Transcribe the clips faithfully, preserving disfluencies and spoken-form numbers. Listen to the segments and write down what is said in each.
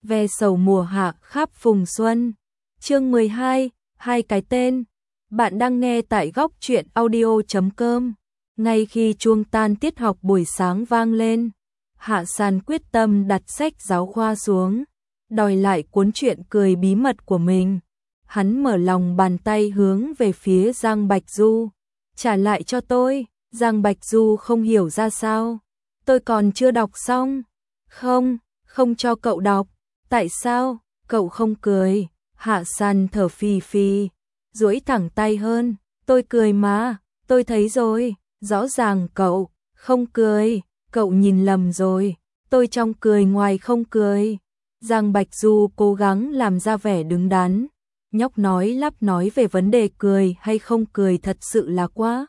Ve sầu mùa hạ khắp phùng xuân. Chương mười hai, hai cái tên. Bạn đang nghe tại góc truyện audio chấm com. Ngay khi chuông tan tiết học buổi sáng vang lên, Hạ San quyết tâm đặt sách giáo khoa xuống, đòi lại cuốn truyện cười bí mật của mình. Hắn mở lòng bàn tay hướng về phía Giang Bạch Du. Trả lại cho tôi. Giang Bạch Du không hiểu ra sao. Tôi còn chưa đọc xong. Không, không cho cậu đọc. Tại sao? Cậu không cười. Hạ San thở phì phì, duỗi thẳng tay hơn. Tôi cười mà, tôi thấy rồi. Rõ ràng cậu không cười. Cậu nhìn lầm rồi. Tôi trong cười ngoài không cười. Giang Bạch Du cố gắng làm ra vẻ đứng đắn. Nhóc nói lắp nói về vấn đề cười hay không cười thật sự là quá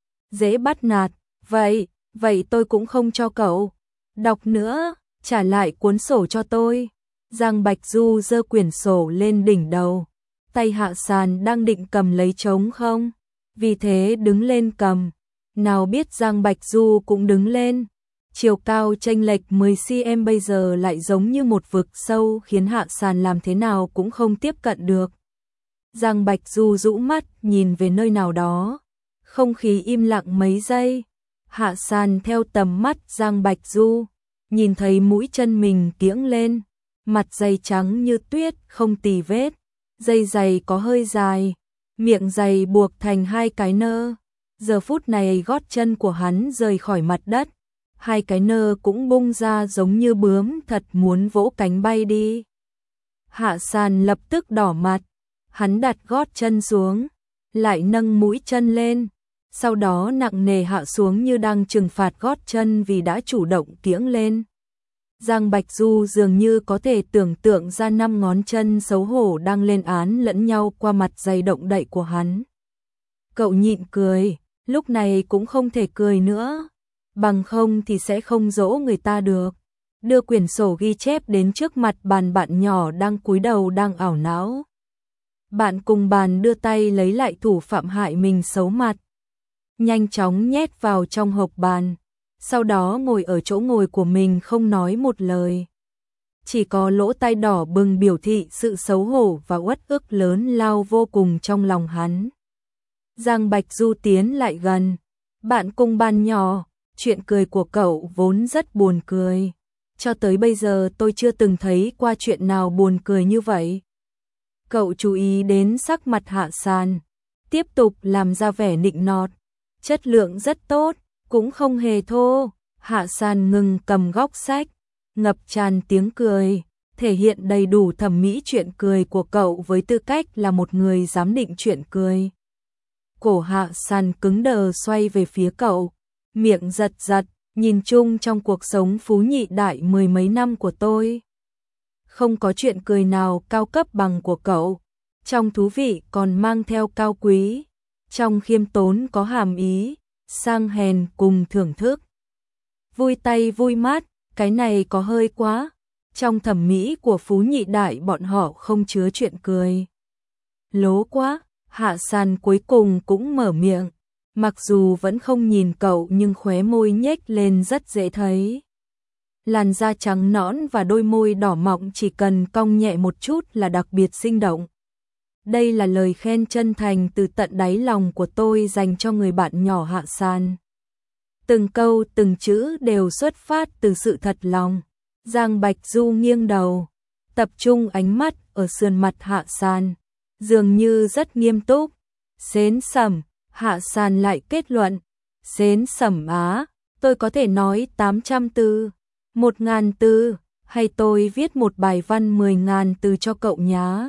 dễ bắt nạt. Vậy, vậy tôi cũng không cho cậu đọc nữa, trả lại cuốn sổ cho tôi. Giang Bạch Du giơ quyển sổ lên đỉnh đầu. Tay Hạ San đang định cầm lấy trống không, vì thế đứng lên cầm. Nào biết Giang Bạch Du cũng đứng lên. Chiều cao chênh lệch mười xăng-ti-mét bây giờ lại giống như một vực sâu khiến Hạ San làm thế nào cũng không tiếp cận được. Giang Bạch Du rũ mắt nhìn về nơi nào đó. Không khí im lặng mấy giây. Hạ San theo tầm mắt Giang Bạch Du, nhìn thấy mũi chân mình kiễng lên. Mặt giày trắng như tuyết, không tì vết. Dây giày có hơi dài, miệng giày buộc thành hai cái nơ. Giờ phút này gót chân của hắn rời khỏi mặt đất. Hai cái nơ cũng bung ra giống như bướm thật muốn vỗ cánh bay đi. Hạ San lập tức đỏ mặt. Hắn đặt gót chân xuống, lại nâng mũi chân lên, sau đó nặng nề hạ xuống như đang trừng phạt gót chân vì đã chủ động kiễng lên. Giang Bạch Du dường như có thể tưởng tượng ra năm ngón chân xấu hổ đang lên án lẫn nhau qua mặt dày động đậy của hắn. Cậu nhịn cười, lúc này cũng không thể cười nữa, bằng không thì sẽ không dỗ người ta được. Đưa quyển sổ ghi chép đến trước mặt bàn bạn nhỏ đang cúi đầu đang ảo não. Bạn cùng bàn đưa tay lấy lại thủ phạm hại mình xấu mặt. Nhanh chóng nhét vào trong hộp bàn. Sau đó ngồi ở chỗ ngồi của mình không nói một lời. Chỉ có lỗ tai đỏ bừng biểu thị sự xấu hổ và uất ức lớn lao vô cùng trong lòng hắn. Giang Bạch Du tiến lại gần. Bạn cùng bàn nhỏ, chuyện cười của cậu vốn rất buồn cười. Cho tới bây giờ tôi chưa từng thấy qua chuyện nào buồn cười như vậy. Cậu chú ý đến sắc mặt Hạ San, tiếp tục làm ra vẻ nịnh nọt. Chất lượng rất tốt, cũng không hề thô. Hạ San ngừng cầm góc sách, ngập tràn tiếng cười, thể hiện đầy đủ thẩm mỹ chuyện cười của cậu với tư cách là một người giám định chuyện cười. Cổ Hạ San cứng đờ xoay về phía cậu, miệng giật giật, nhìn chung trong cuộc sống phú nhị đại mười mấy năm của tôi. Không có chuyện cười nào cao cấp bằng của cậu. Trong thú vị còn mang theo cao quý, trong khiêm tốn có hàm ý, sang hèn cùng thưởng thức. Vui tay vui mắt, cái này có hơi quá. Trong thẩm mỹ của phú nhị đại bọn họ không chứa chuyện cười. Lố quá. Hạ San cuối cùng cũng mở miệng. Mặc dù vẫn không nhìn cậu nhưng khóe môi nhếch lên rất dễ thấy. Làn da trắng nõn và đôi môi đỏ mọng chỉ cần cong nhẹ một chút là đặc biệt sinh động. Đây là lời khen chân thành từ tận đáy lòng của tôi dành cho người bạn nhỏ Hạ San. Từng câu từng chữ đều xuất phát từ sự thật lòng. Giang Bạch Du nghiêng đầu, tập trung ánh mắt ở sườn mặt Hạ San, dường như rất nghiêm túc. Xến Sẩm, Hạ San lại kết luận. Xến Sẩm á, tôi có thể nói tám trăm từ. Một ngàn từ, hay tôi viết một bài văn mười ngàn từ cho cậu nhá.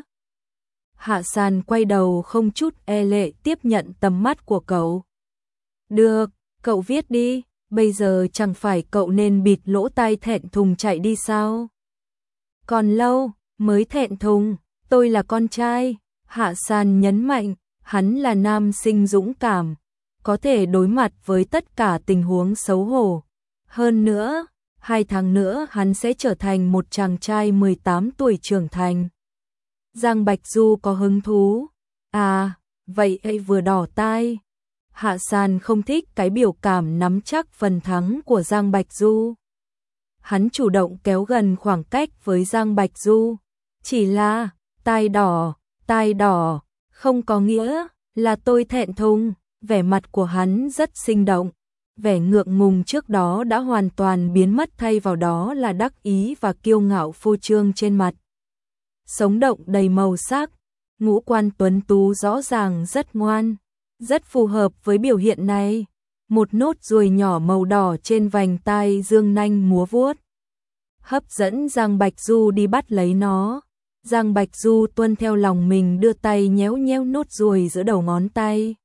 Hạ San quay đầu không chút e lệ tiếp nhận tầm mắt của cậu. Được, cậu viết đi, bây giờ chẳng phải cậu nên bịt lỗ tai thẹn thùng chạy đi sao? Còn lâu, mới thẹn thùng, tôi là con trai. Hạ San nhấn mạnh, hắn là nam sinh dũng cảm, có thể đối mặt với tất cả tình huống xấu hổ. Hơn nữa, hai tháng nữa hắn sẽ trở thành một chàng trai mười tám tuổi trưởng thành. Giang Bạch Du có hứng thú. À, vậy ấy vừa đỏ tai. Hạ San không thích cái biểu cảm nắm chắc phần thắng của Giang Bạch Du. Hắn chủ động kéo gần khoảng cách với Giang Bạch Du. Chỉ là, tai đỏ, tai đỏ, không có nghĩa là tôi thẹn thùng. Vẻ mặt của hắn rất sinh động. Vẻ ngượng ngùng trước đó đã hoàn toàn biến mất, thay vào đó là đắc ý và kiêu ngạo phô trương trên mặt. Sống động đầy màu sắc, ngũ quan tuấn tú rõ ràng rất ngoan, rất phù hợp với biểu hiện này. Một nốt ruồi nhỏ màu đỏ trên vành tai dương nanh múa vuốt, hấp dẫn Giang Bạch Du đi bắt lấy nó. Giang Bạch Du tuân theo lòng mình, đưa tay nhéo nhéo nốt ruồi giữa đầu ngón tay.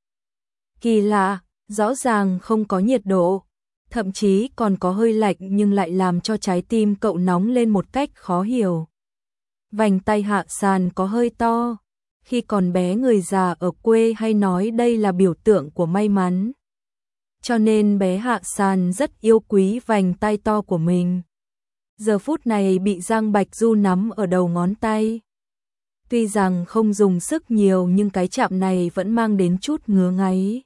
Kỳ lạ, rõ ràng không có nhiệt độ, thậm chí còn có hơi lạnh, nhưng lại làm cho trái tim cậu nóng lên một cách khó hiểu. Vành tay Hạ Sàn có hơi to, khi còn bé người già ở quê hay nói đây là biểu tượng của may mắn. Cho nên bé Hạ Sàn rất yêu quý vành tay to của mình. Giờ phút này bị Giang Bạch Du nắm ở đầu ngón tay. Tuy rằng không dùng sức nhiều nhưng cái chạm này vẫn mang đến chút ngứa ngáy.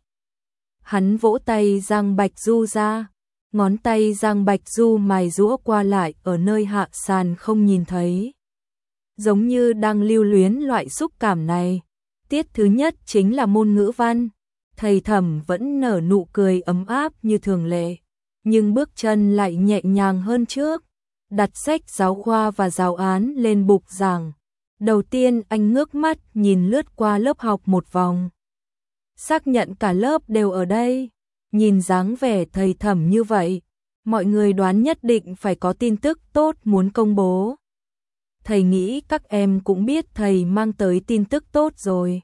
Hắn vỗ tay Giang Bạch Du ra, ngón tay Giang Bạch Du mài giũa qua lại ở nơi Hạ Sàn không nhìn thấy. Giống như đang lưu luyến loại xúc cảm này. Tiết thứ nhất chính là môn ngữ văn. Thầy Thẩm vẫn nở nụ cười ấm áp như thường lệ, nhưng bước chân lại nhẹ nhàng hơn trước. Đặt sách giáo khoa và giáo án lên bục giảng. Đầu tiên anh ngước mắt nhìn lướt qua lớp học một vòng. Xác nhận cả lớp đều ở đây. Nhìn dáng vẻ thầy Thẩm như vậy, mọi người đoán nhất định phải có tin tức tốt muốn công bố. Thầy nghĩ các em cũng biết thầy mang tới tin tức tốt rồi.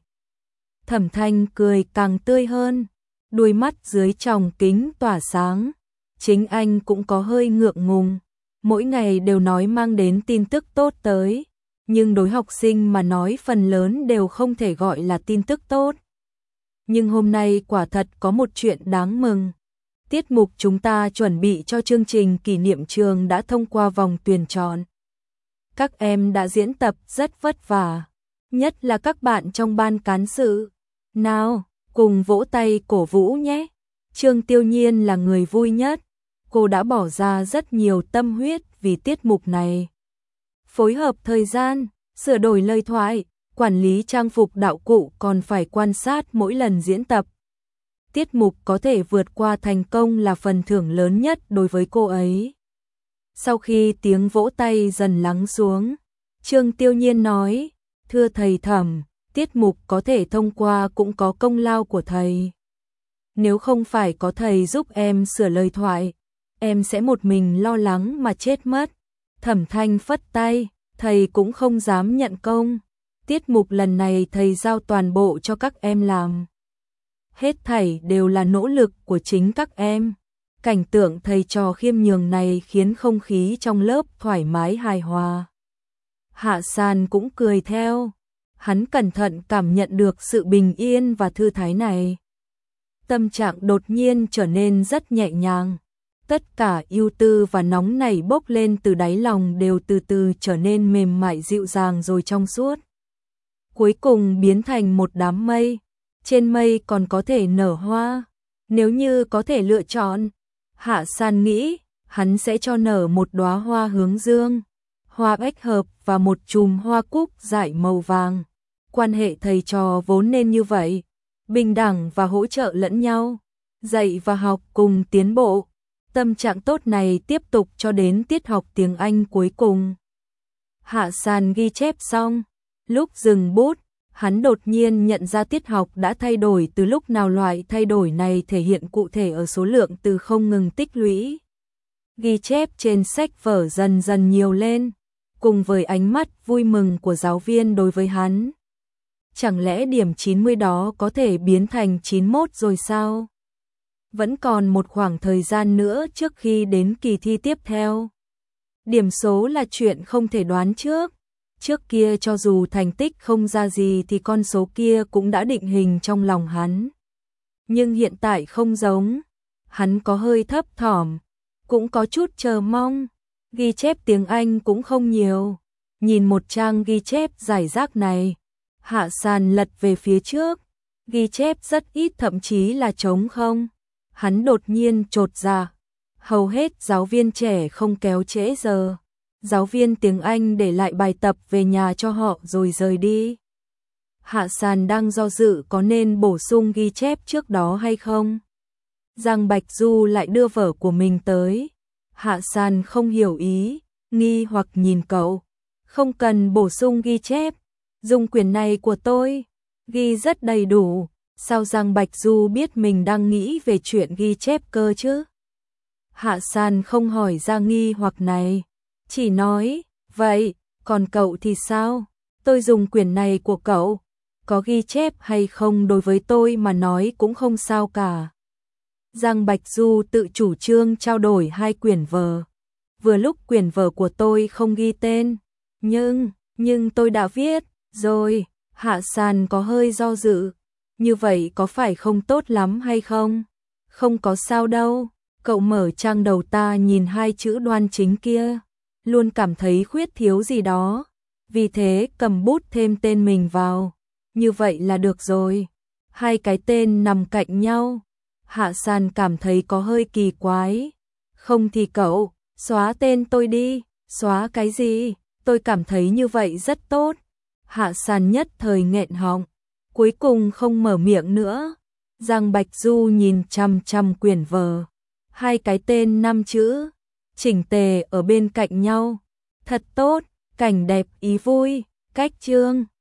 Thẩm Thanh cười càng tươi hơn, đuôi mắt dưới tròng kính tỏa sáng. Chính anh cũng có hơi ngượng ngùng, mỗi ngày đều nói mang đến tin tức tốt tới, nhưng đối học sinh mà nói phần lớn đều không thể gọi là tin tức tốt. Nhưng hôm nay quả thật có một chuyện đáng mừng. Tiết mục chúng ta chuẩn bị cho chương trình kỷ niệm trường đã thông qua vòng tuyển chọn. Các em đã diễn tập rất vất vả, nhất là các bạn trong ban cán sự. Nào, cùng vỗ tay cổ vũ nhé. Trương Tiêu Nhiên là người vui nhất. Cô đã bỏ ra rất nhiều tâm huyết vì tiết mục này. Phối hợp thời gian, sửa đổi lời thoại, quản lý trang phục đạo cụ, còn phải quan sát mỗi lần diễn tập. Tiết mục có thể vượt qua thành công là phần thưởng lớn nhất đối với cô ấy. Sau khi tiếng vỗ tay dần lắng xuống, Trương Tiêu Nhiên nói, thưa thầy Thẩm, tiết mục có thể thông qua cũng có công lao của thầy. Nếu không phải có thầy giúp em sửa lời thoại, em sẽ một mình lo lắng mà chết mất. Thẩm Thanh phất tay, thầy cũng không dám nhận công. Tiết mục lần này thầy giao toàn bộ cho các em làm. Hết thảy đều là nỗ lực của chính các em. Cảnh tượng thầy trò khiêm nhường này khiến không khí trong lớp thoải mái hài hòa. Hạ Sàn cũng cười theo. Hắn cẩn thận cảm nhận được sự bình yên và thư thái này. Tâm trạng đột nhiên trở nên rất nhẹ nhàng. Tất cả ưu tư và nóng nảy bốc lên từ đáy lòng đều từ từ trở nên mềm mại dịu dàng rồi trong suốt. Cuối cùng biến thành một đám mây. Trên mây còn có thể nở hoa. Nếu như có thể lựa chọn, Hạ Sàn nghĩ hắn sẽ cho nở một đóa hoa hướng dương, hoa bách hợp và một chùm hoa cúc dại màu vàng. Quan hệ thầy trò vốn nên như vậy, bình đẳng và hỗ trợ lẫn nhau, dạy và học cùng tiến bộ. Tâm trạng tốt này tiếp tục cho đến tiết học tiếng Anh cuối cùng. Hạ Sàn ghi chép xong, lúc dừng bút, hắn đột nhiên nhận ra tiết học đã thay đổi từ lúc nào. Loại thay đổi này thể hiện cụ thể ở số lượng từ không ngừng tích lũy. Ghi chép trên sách vở dần dần nhiều lên, cùng với ánh mắt vui mừng của giáo viên đối với hắn. Chẳng lẽ điểm chín mươi đó có thể biến thành chín mươi mốt rồi sao? Vẫn còn một khoảng thời gian nữa trước khi đến kỳ thi tiếp theo. Điểm số là chuyện không thể đoán trước. Trước kia cho dù thành tích không ra gì thì con số kia cũng đã định hình trong lòng hắn. Nhưng hiện tại không giống. Hắn có hơi thấp thỏm, cũng có chút chờ mong. Ghi chép tiếng Anh cũng không nhiều. Nhìn một trang ghi chép rải rác này, Hạ Sàn lật về phía trước. Ghi chép rất ít, thậm chí là trống không. Hắn đột nhiên chột dạ. Hầu hết giáo viên trẻ không kéo trễ giờ. Giáo viên tiếng Anh để lại bài tập về nhà cho họ rồi rời đi. Hạ Sàn đang do dự có nên bổ sung ghi chép trước đó hay không. Giang Bạch Du lại đưa vở của mình tới. Hạ Sàn không hiểu ý, nghi hoặc nhìn cậu. Không cần bổ sung ghi chép, dùng quyển này của tôi, ghi rất đầy đủ. Sao Giang Bạch Du biết mình đang nghĩ về chuyện ghi chép cơ chứ? Hạ Sàn không hỏi ra nghi hoặc này, chỉ nói, vậy, còn cậu thì sao? Tôi dùng quyển này của cậu, có ghi chép hay không đối với tôi mà nói cũng không sao cả. Giang Bạch Du tự chủ trương trao đổi hai quyển vở. Vừa lúc quyển vở của tôi không ghi tên, nhưng, nhưng tôi đã viết, rồi. Hạ Sàn có hơi do dự, như vậy có phải không tốt lắm hay không? Không có sao đâu, cậu mở trang đầu ta nhìn hai chữ Đoan Chính kia, luôn cảm thấy khuyết thiếu gì đó, vì thế cầm bút thêm tên mình vào, như vậy là được rồi. Hai cái tên nằm cạnh nhau, Hạ Sàn cảm thấy có hơi kỳ quái. Không thì cậu, xóa tên tôi đi. Xóa cái gì? Tôi cảm thấy như vậy rất tốt. Hạ Sàn nhất thời nghẹn họng, cuối cùng không mở miệng nữa. Giang Bạch Du nhìn chằm chằm quyển vở, hai cái tên năm chữ, chỉnh tề ở bên cạnh nhau. Thật tốt, cảnh đẹp ý vui, cách chương.